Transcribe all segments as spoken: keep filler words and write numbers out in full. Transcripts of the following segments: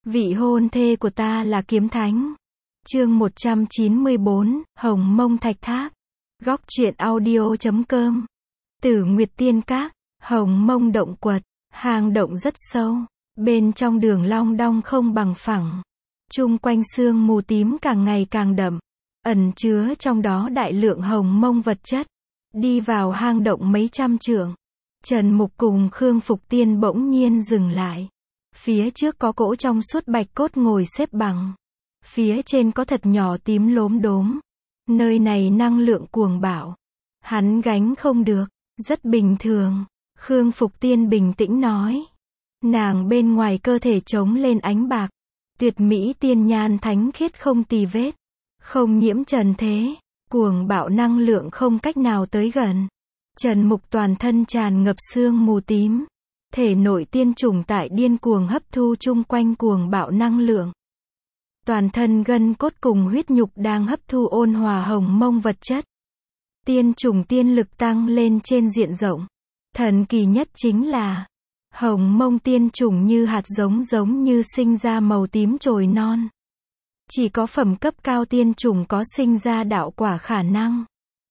Vị hôn thê của ta là kiếm thánh. Chương một trăm chín mươi bốn, Hồng Mông Thạch Tháp. Góc truyện audio chấm com. Tử Nguyệt Tiên Các, Hồng Mông Động Quật. Hang động rất sâu, bên trong đường long đong không bằng phẳng. Chung quanh sương mù tím càng ngày càng đậm, ẩn chứa trong đó đại lượng hồng mông vật chất. Đi vào hang động mấy trăm trượng, Trần Mục cùng Khương Phục Tiên bỗng nhiên dừng lại. Phía trước có cỗ trong suốt bạch cốt ngồi xếp bằng. Phía trên có thật nhỏ tím lốm đốm. Nơi này năng lượng cuồng bạo. Hắn gánh không được, rất bình thường. Khương Phục Tiên bình tĩnh nói. Nàng bên ngoài cơ thể trống lên ánh bạc. Tuyệt mỹ tiên nhan thánh khiết không tì vết. Không nhiễm trần thế. Cuồng bạo năng lượng không cách nào tới gần. Trần Mục toàn thân tràn ngập sương mù tím. Thể nội tiên chủng tại điên cuồng hấp thu chung quanh cuồng bạo năng lượng. Toàn thân gân cốt cùng huyết nhục đang hấp thu ôn hòa hồng mông vật chất. Tiên chủng tiên lực tăng lên trên diện rộng. Thần kỳ nhất chính là hồng mông tiên chủng như hạt giống giống như sinh ra màu tím chồi non. Chỉ có phẩm cấp cao tiên chủng có sinh ra đạo quả khả năng.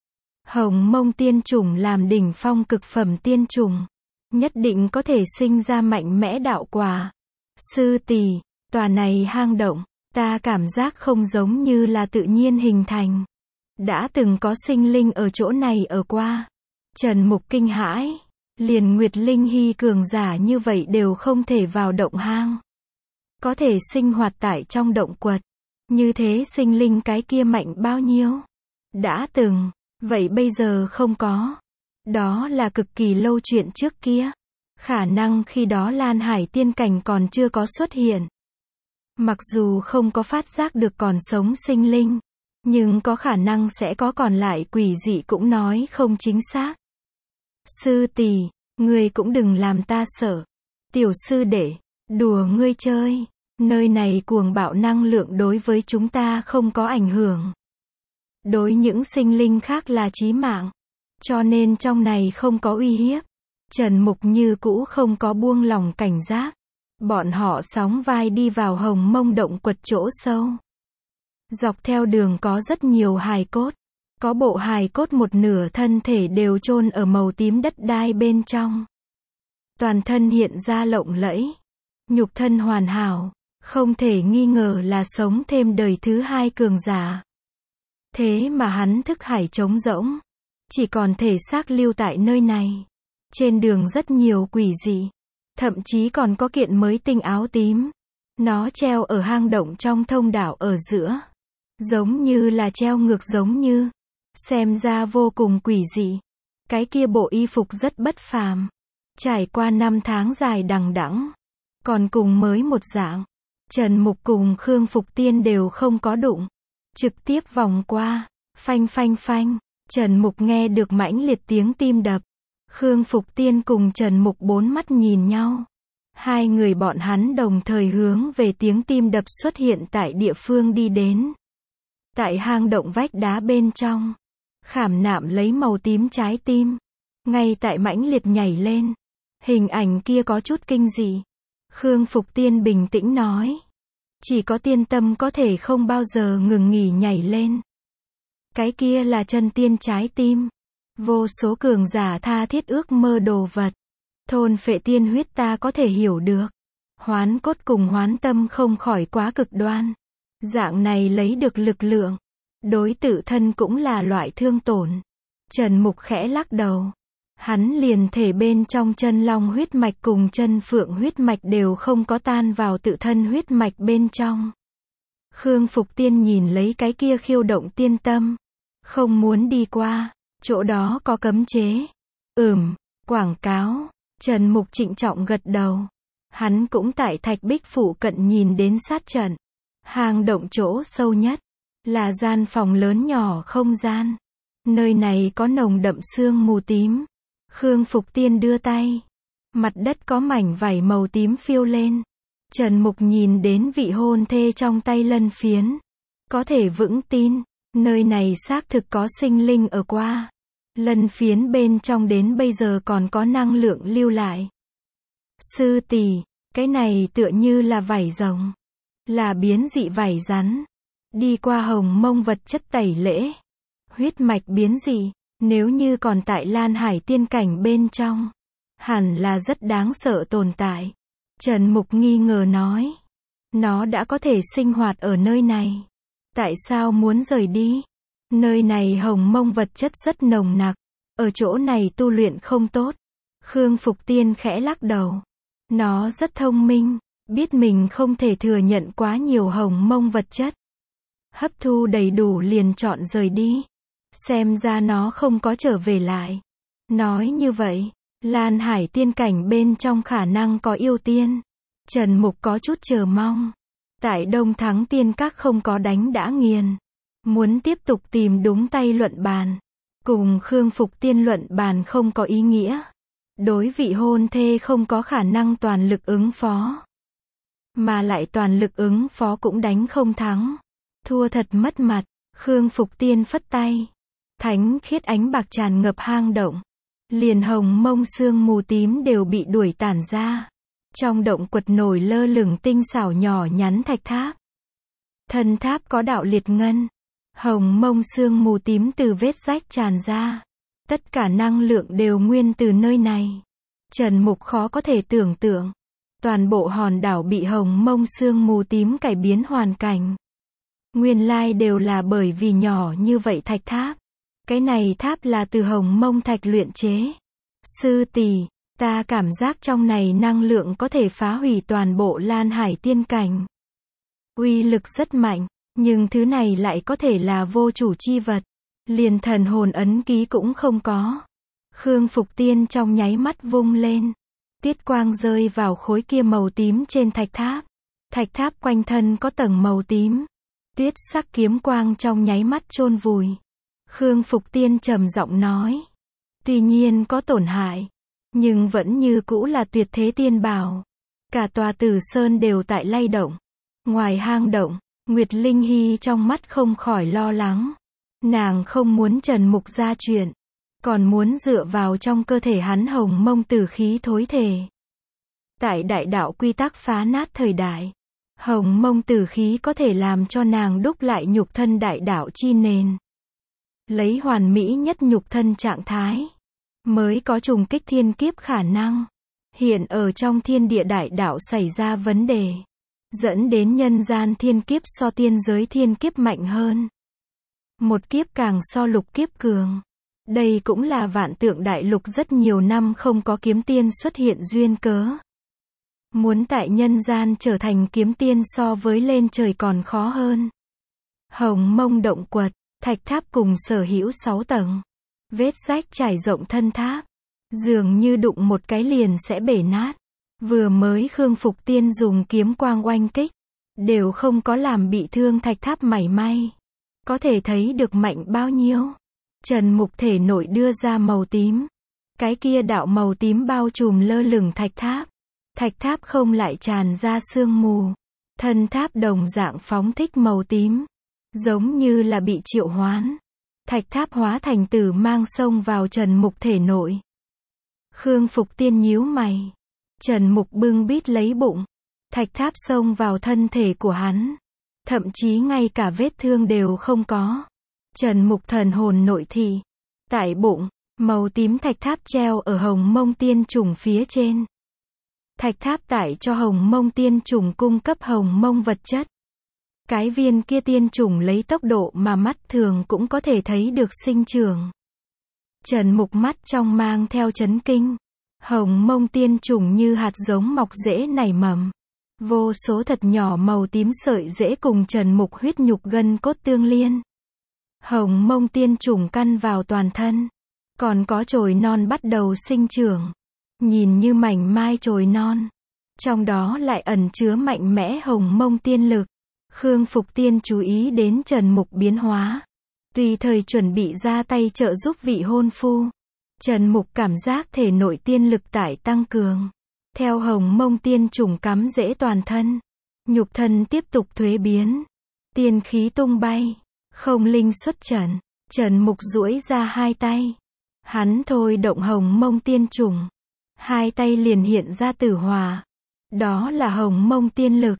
Hồng mông tiên chủng làm đỉnh phong cực phẩm tiên chủng, nhất định có thể sinh ra mạnh mẽ đạo quả. Sư tỷ, tòa này hang động, ta cảm giác không giống như là tự nhiên hình thành. Đã từng có sinh linh ở chỗ này ở qua. Trần Mục kinh hãi, liền Nguyệt Linh Hy cường giả như vậy đều không thể vào động hang. Có thể sinh hoạt tại trong động quật. Như thế sinh linh cái kia mạnh bao nhiêu? Đã từng, vậy bây giờ không có. Đó là cực kỳ lâu chuyện trước kia. Khả năng khi đó Lan Hải tiên cảnh còn chưa có xuất hiện. Mặc dù không có phát giác được còn sống sinh linh, nhưng có khả năng sẽ có còn lại quỷ dị cũng nói không chính xác. Sư tỷ, ngươi cũng đừng làm ta sợ. Tiểu sư đệ, đùa ngươi chơi. Nơi này cuồng bạo năng lượng đối với chúng ta không có ảnh hưởng. Đối những sinh linh khác là chí mạng. Cho nên trong này không có uy hiếp. Trần Mục như cũ không có buông lỏng cảnh giác. Bọn họ sóng vai đi vào hồng mông động quật chỗ sâu. Dọc theo đường có rất nhiều hài cốt. Có bộ hài cốt một nửa thân thể đều chôn ở màu tím đất đai bên trong. Toàn thân hiện ra lộng lẫy. Nhục thân hoàn hảo. Không thể nghi ngờ là sống thêm đời thứ hai cường giả. Thế mà hắn thức hải trống rỗng. Chỉ còn thể xác lưu tại nơi này. Trên đường rất nhiều quỷ dị. Thậm chí còn có kiện mới tinh áo tím. Nó treo ở hang động trong thông đạo ở giữa. Giống như là treo ngược giống như. Xem ra vô cùng quỷ dị. Cái kia bộ y phục rất bất phàm. Trải qua năm tháng dài đằng đẵng. Còn cùng mới một dạng. Trần Mục cùng Khương Phục Tiên đều không có đụng. Trực tiếp vòng qua. Phanh phanh phanh. Trần Mục nghe được mãnh liệt tiếng tim đập. Khương Phục Tiên cùng Trần Mục bốn mắt nhìn nhau. Hai người bọn hắn đồng thời hướng về tiếng tim đập xuất hiện tại địa phương đi đến. Tại hang động vách đá bên trong. Khảm nạm lấy màu tím trái tim. Ngay tại mãnh liệt nhảy lên. Hình ảnh kia có chút kinh dị. Khương Phục Tiên bình tĩnh nói. Chỉ có tiên tâm có thể không bao giờ ngừng nghỉ nhảy lên. Cái kia là chân tiên trái tim. Vô số cường giả tha thiết ước mơ đồ vật. Thôn phệ tiên huyết ta có thể hiểu được. Hoán cốt cùng hoán tâm không khỏi quá cực đoan. Dạng này lấy được lực lượng. Đối tự thân cũng là loại thương tổn. Trần Mục khẽ lắc đầu. Hắn liền thể bên trong chân long huyết mạch cùng chân phượng huyết mạch đều không có tan vào tự thân huyết mạch bên trong. Khương Phục Tiên nhìn lấy cái kia khiêu động tiên tâm. Không muốn đi qua. Chỗ đó có cấm chế. Ừm, quảng cáo. Trần Mục trịnh trọng gật đầu. Hắn cũng tại thạch bích phụ cận nhìn đến sát trận. Hang động chỗ sâu nhất. Là gian phòng lớn nhỏ không gian. Nơi này có nồng đậm sương mù tím. Khương Phục Tiên đưa tay. Mặt đất có mảnh vảy màu tím phiêu lên. Trần Mục nhìn đến vị hôn thê trong tay lân phiến. Có thể vững tin. Nơi này xác thực có sinh linh ở qua. Lân phiến bên trong đến bây giờ còn có năng lượng lưu lại. Sư tỷ, cái này tựa như là vảy rồng. là biến dị vảy rắn. Đi qua hồng mông vật chất tẩy lễ. Huyết mạch biến dị, nếu như còn tại Lan Hải tiên cảnh bên trong, hẳn là rất đáng sợ tồn tại. Trần Mục nghi ngờ nói. Nó đã có thể sinh hoạt ở nơi này. Tại sao muốn rời đi? Nơi này hồng mông vật chất rất nồng nặc. Ở chỗ này tu luyện không tốt. Khương Phục Tiên khẽ lắc đầu. Nó rất thông minh, biết mình không thể thừa nhận quá nhiều hồng mông vật chất. Hấp thu đầy đủ liền chọn rời đi. Xem ra nó không có trở về lại. Nói như vậy, Lan Hải tiên cảnh bên trong khả năng có yêu tiên. Trần Mục có chút chờ mong. Tại Đông Thắng Tiên Các không có đánh đã nghiền. Muốn tiếp tục tìm đúng tay luận bàn. Cùng Khương Phục Tiên luận bàn không có ý nghĩa. Đối vị hôn thê không có khả năng toàn lực ứng phó. Mà lại toàn lực ứng phó cũng đánh không thắng. Thua thật mất mặt. Khương Phục Tiên phất tay. Thánh khiết ánh bạc tràn ngập hang động. Liền hồng mông sương mù tím đều bị đuổi tản ra. Trong động quật nổi lơ lửng tinh xảo nhỏ nhắn thạch tháp. Thân tháp có đạo liệt ngân. Hồng mông sương mù tím từ vết rách tràn ra. Tất cả năng lượng đều nguyên từ nơi này. Trần Mục khó có thể tưởng tượng. Toàn bộ hòn đảo bị hồng mông sương mù tím cải biến hoàn cảnh. Nguyên lai đều là bởi vì nhỏ như vậy thạch tháp. Cái này tháp là từ hồng mông thạch luyện chế. Sư tỷ, ta cảm giác trong này năng lượng có thể phá hủy toàn bộ Lan Hải tiên cảnh. Uy lực rất mạnh, nhưng thứ này lại có thể là vô chủ chi vật. Liền thần hồn ấn ký cũng không có. Khương Phục Tiên trong nháy mắt vung lên. Tiết quang rơi vào khối kia màu tím trên thạch tháp. Thạch tháp quanh thân có tầng màu tím. Tuyết sắc kiếm quang trong nháy mắt chôn vùi. Khương Phục Tiên trầm giọng nói. Tuy nhiên có tổn hại, nhưng vẫn như cũ là tuyệt thế tiên bảo. Cả tòa Tử Sơn đều tại lay động. Ngoài hang động, Nguyệt Linh Hy trong mắt không khỏi lo lắng. Nàng không muốn Trần Mục ra chuyện, còn muốn dựa vào trong cơ thể hắn hồng mông tử khí thối thể. Tại đại đạo quy tắc phá nát thời đại, hồng mông tử khí có thể làm cho nàng đúc lại nhục thân đại đạo chi nền. Lấy hoàn mỹ nhất nhục thân trạng thái, mới có trùng kích thiên kiếp khả năng. Hiện ở trong thiên địa đại đạo xảy ra vấn đề, dẫn đến nhân gian thiên kiếp so tiên giới thiên kiếp mạnh hơn. Một kiếp càng so lục kiếp cường. Đây cũng là Vạn Tượng Đại Lục rất nhiều năm không có kiếm tiên xuất hiện duyên cớ. Muốn tại nhân gian trở thành kiếm tiên so với lên trời còn khó hơn. Hồng mông động quật, thạch tháp cùng sở hữu sáu tầng. Vết rách trải rộng thân tháp. Dường như đụng một cái liền sẽ bể nát. Vừa mới Khương Phục Tiên dùng kiếm quang oanh kích, đều không có làm bị thương thạch tháp mảy may. Có thể thấy được mạnh bao nhiêu. Trần Mục thể nội đưa ra màu tím. Cái kia đạo màu tím bao trùm lơ lửng thạch tháp. Thạch tháp không lại tràn ra sương mù. Thân tháp đồng dạng phóng thích màu tím. Giống như là bị triệu hoán. Thạch tháp hóa thành tử mang xông vào Trần Mục thể nội. Khương Phục Tiên nhíu mày. Trần Mục bưng bít lấy bụng. Thạch tháp xông vào thân thể của hắn. Thậm chí ngay cả vết thương đều không có. Trần Mục thần hồn nội thị. Tại bụng, màu tím thạch tháp treo ở hồng mông tiên trùng phía trên. Thạch tháp tải cho hồng mông tiên trùng cung cấp hồng mông vật chất. Cái viên kia tiên trùng lấy tốc độ mà mắt thường cũng có thể thấy được sinh trưởng. Trần Mục mắt trong mang theo chấn kinh. Hồng mông tiên trùng như hạt giống mọc rễ nảy mầm. Vô số thật nhỏ màu tím sợi rễ cùng Trần Mục huyết nhục gân cốt tương liên. Hồng mông tiên trùng căn vào toàn thân. Còn có chồi non bắt đầu sinh trưởng. Nhìn như mảnh mai chồi non. Trong đó lại ẩn chứa mạnh mẽ hồng mông tiên lực. Khương Phục Tiên chú ý đến Trần Mục biến hóa. Tùy thời chuẩn bị ra tay trợ giúp vị hôn phu. Trần Mục cảm giác thể nội tiên lực tải tăng cường. Theo hồng mông tiên trùng cắm rễ toàn thân. Nhục thân tiếp tục thuế biến. Tiên khí tung bay. Không linh xuất trần. Trần Mục duỗi ra hai tay. Hắn thôi động hồng mông tiên trùng. Hai tay liền hiện ra tử hòa. Đó là hồng mông tiên lực.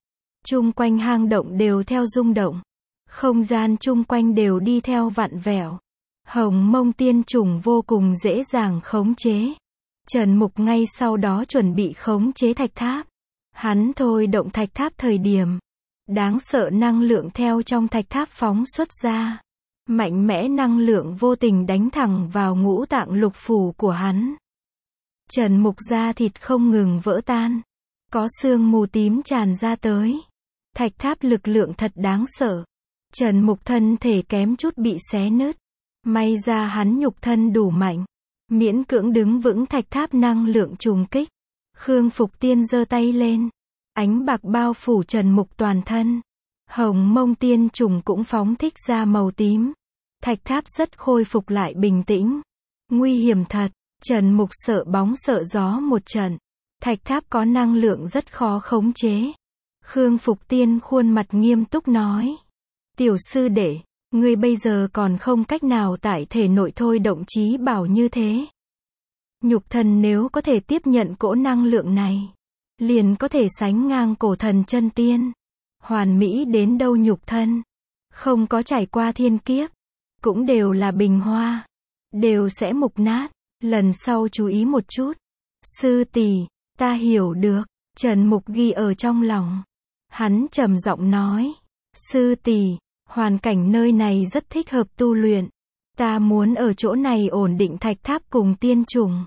Chung quanh hang động đều theo rung động. Không gian chung quanh đều đi theo vặn vẹo. Hồng Mông tiên trùng vô cùng dễ dàng khống chế. Trần Mục ngay sau đó chuẩn bị khống chế thạch tháp. Hắn thôi động thạch tháp thời điểm. Đáng sợ năng lượng theo trong thạch tháp phóng xuất ra. Mạnh mẽ năng lượng vô tình đánh thẳng vào ngũ tạng lục phủ của hắn. Trần Mục da thịt không ngừng vỡ tan. Có sương mù tím tràn ra tới. Thạch tháp lực lượng thật đáng sợ. Trần Mục thân thể kém chút bị xé nứt. May ra hắn nhục thân đủ mạnh. Miễn cưỡng đứng vững thạch tháp năng lượng trùng kích. Khương Phục Tiên giơ tay lên. Ánh bạc bao phủ Trần Mục toàn thân. Hồng Mông tiên trùng cũng phóng thích ra màu tím. Thạch tháp rất khôi phục lại bình tĩnh. Nguy hiểm thật. Trần Mục sợ bóng sợ gió một trận. Thạch tháp có năng lượng rất khó khống chế. Khương Phục Tiên khuôn mặt nghiêm túc nói. Tiểu sư đệ, ngươi bây giờ còn không cách nào tại thể nội thôi động chí bảo như thế. Nhục thần nếu có thể tiếp nhận cỗ năng lượng này, liền có thể sánh ngang cổ thần chân tiên. Hoàn mỹ đến đâu nhục thân. Không có trải qua thiên kiếp. Cũng đều là bình hoa. Đều sẽ mục nát. Lần sau chú ý một chút. Sư tỷ, ta hiểu được. Trần Mục ghi ở trong lòng. Hắn trầm giọng nói. Sư tỷ, hoàn cảnh nơi này rất thích hợp tu luyện. Ta muốn ở chỗ này ổn định thạch tháp cùng tiên trùng.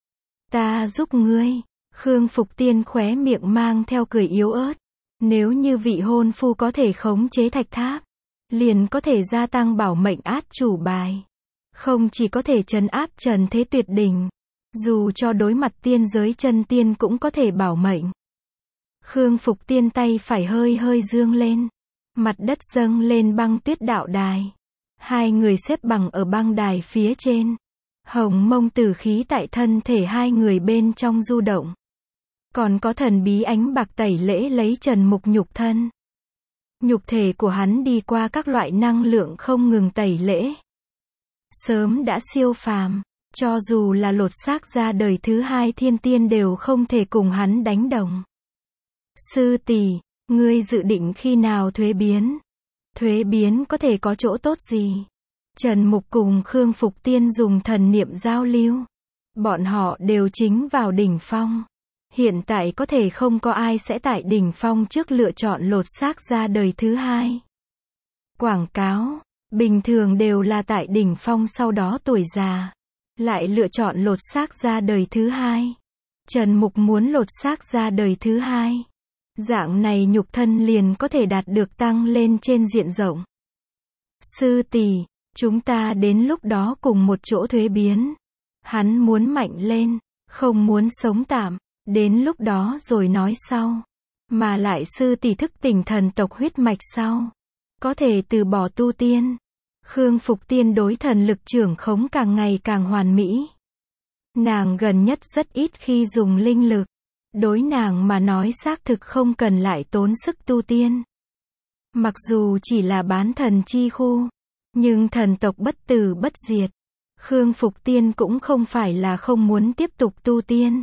Ta giúp ngươi. Khương Phục Tiên khóe miệng mang theo cười yếu ớt. Nếu như vị hôn phu có thể khống chế thạch tháp, liền có thể gia tăng bảo mệnh át chủ bài. Không chỉ có thể trấn áp trần thế tuyệt đỉnh, dù cho đối mặt tiên giới chân tiên cũng có thể bảo mệnh. Khương Phục Tiên tay phải hơi hơi dương lên. Mặt đất dâng lên băng tuyết đạo đài. Hai người xếp bằng ở băng đài phía trên. Hồng Mông tử khí tại thân thể hai người bên trong du động. Còn có thần bí ánh bạc tẩy lễ lấy Trần Mục nhục thân. Nhục thể của hắn đi qua các loại năng lượng không ngừng tẩy lễ. Sớm đã siêu phàm, cho dù là lột xác ra đời thứ hai thiên tiên đều không thể cùng hắn đánh đồng. Sư tỷ, ngươi dự định khi nào thuế biến? Thuế biến có thể có chỗ tốt gì? Trần Mục cùng Khương Phục Tiên dùng thần niệm giao lưu. Bọn họ đều chính vào đỉnh phong. Hiện tại có thể không có ai sẽ tại đỉnh phong trước lựa chọn lột xác ra đời thứ hai. Quảng cáo, bình thường đều là tại đỉnh phong sau đó tuổi già, lại lựa chọn lột xác ra đời thứ hai. Trần Mục muốn lột xác ra đời thứ hai. Dạng này nhục thân liền có thể đạt được tăng lên trên diện rộng. Sư tỷ, chúng ta đến lúc đó cùng một chỗ thuế biến. Hắn muốn mạnh lên, không muốn sống tạm. Đến lúc đó rồi nói sau. Mà lại sư tỷ thức tỉnh thần tộc huyết mạch sau, có thể từ bỏ tu tiên. Khương Phục Tiên đối thần lực trưởng khống càng ngày càng hoàn mỹ. Nàng gần nhất rất ít khi dùng linh lực. Đối nàng mà nói xác thực không cần lại tốn sức tu tiên. Mặc dù chỉ là bán thần chi khu, nhưng thần tộc bất tử bất diệt. Khương Phục Tiên cũng không phải là không muốn tiếp tục tu tiên,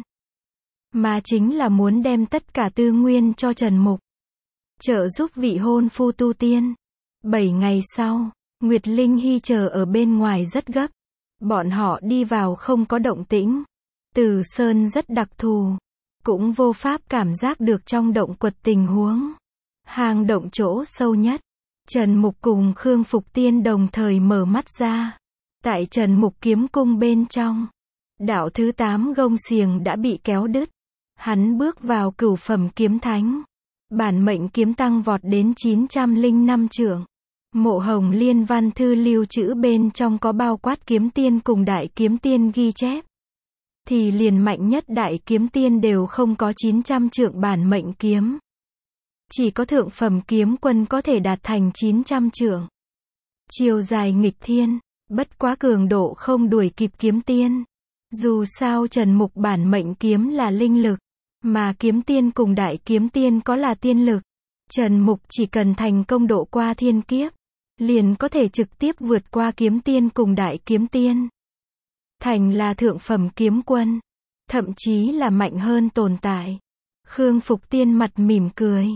mà chính là muốn đem tất cả tư nguyên cho Trần Mục, trợ giúp vị hôn phu tu tiên. Bảy ngày sau, Nguyệt Linh Hy chờ ở bên ngoài rất gấp. Bọn họ đi vào không có động tĩnh. Từ Sơn rất đặc thù, cũng vô pháp cảm giác được trong động quật tình huống. Hang động chỗ sâu nhất, Trần Mục cùng Khương Phục Tiên đồng thời mở mắt ra. Tại Trần Mục kiếm cung bên trong, đạo thứ tám gông xiềng đã bị kéo đứt. Hắn bước vào cửu phẩm kiếm thánh. Bản mệnh kiếm tăng vọt đến chín trăm lẻ năm trượng. Mộ Hồng Liên văn thư lưu trữ bên trong có bao quát kiếm tiên cùng đại kiếm tiên ghi chép. Thì liền mạnh nhất đại kiếm tiên đều không có chín trăm trượng bản mệnh kiếm. Chỉ có thượng phẩm kiếm quân có thể đạt thành chín trăm trượng. Chiều dài nghịch thiên, bất quá cường độ không đuổi kịp kiếm tiên. Dù sao Trần Mục bản mệnh kiếm là linh lực, mà kiếm tiên cùng đại kiếm tiên có là tiên lực. Trần Mục chỉ cần thành công độ qua thiên kiếp, liền có thể trực tiếp vượt qua kiếm tiên cùng đại kiếm tiên. Thành là thượng phẩm kiếm quân, thậm chí là mạnh hơn tồn tại. Khương Phục Tiên mặt mỉm cười.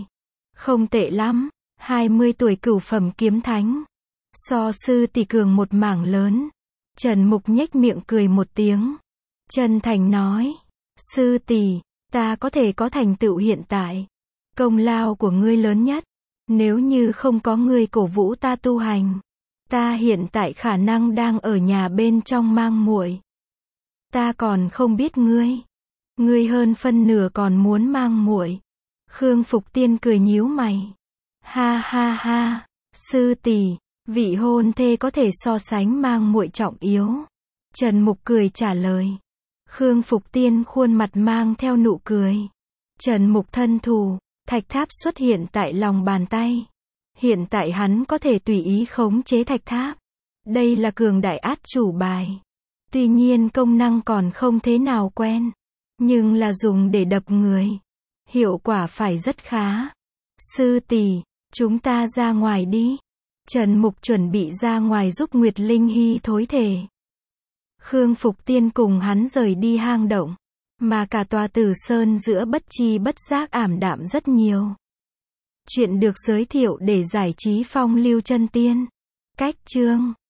Không tệ lắm, hai mươi tuổi cửu phẩm kiếm thánh. So sư tỷ cường một mảng lớn. Trần Mục nhếch miệng cười một tiếng. Chân thành nói. Sư tỷ, ta có thể có thành tựu hiện tại. Công lao của ngươi lớn nhất. Nếu như không có ngươi cổ vũ ta tu hành, ta hiện tại khả năng đang ở nhà bên trong mang muội. Ta còn không biết ngươi. Ngươi hơn phân nửa còn muốn mang muội. Khương Phục Tiên cười nhíu mày. Ha ha ha, sư tỷ, vị hôn thê có thể so sánh mang muội trọng yếu. Trần Mục cười trả lời. Khương Phục Tiên khuôn mặt mang theo nụ cười. Trần Mục thân thủ, thạch tháp xuất hiện tại lòng bàn tay. Hiện tại hắn có thể tùy ý khống chế thạch tháp. Đây là cường đại át chủ bài. Tuy nhiên công năng còn không thế nào quen. Nhưng là dùng để đập người. Hiệu quả phải rất khá. Sư tỷ, chúng ta ra ngoài đi. Trần Mục chuẩn bị ra ngoài giúp Nguyệt Linh Hy thối thể. Khương Phục Tiên cùng hắn rời đi hang động. Mà cả tòa Tử Sơn giữa bất chi bất giác ảm đạm rất nhiều. Chuyện được giới thiệu để giải trí phong lưu chân tiên. Cách chương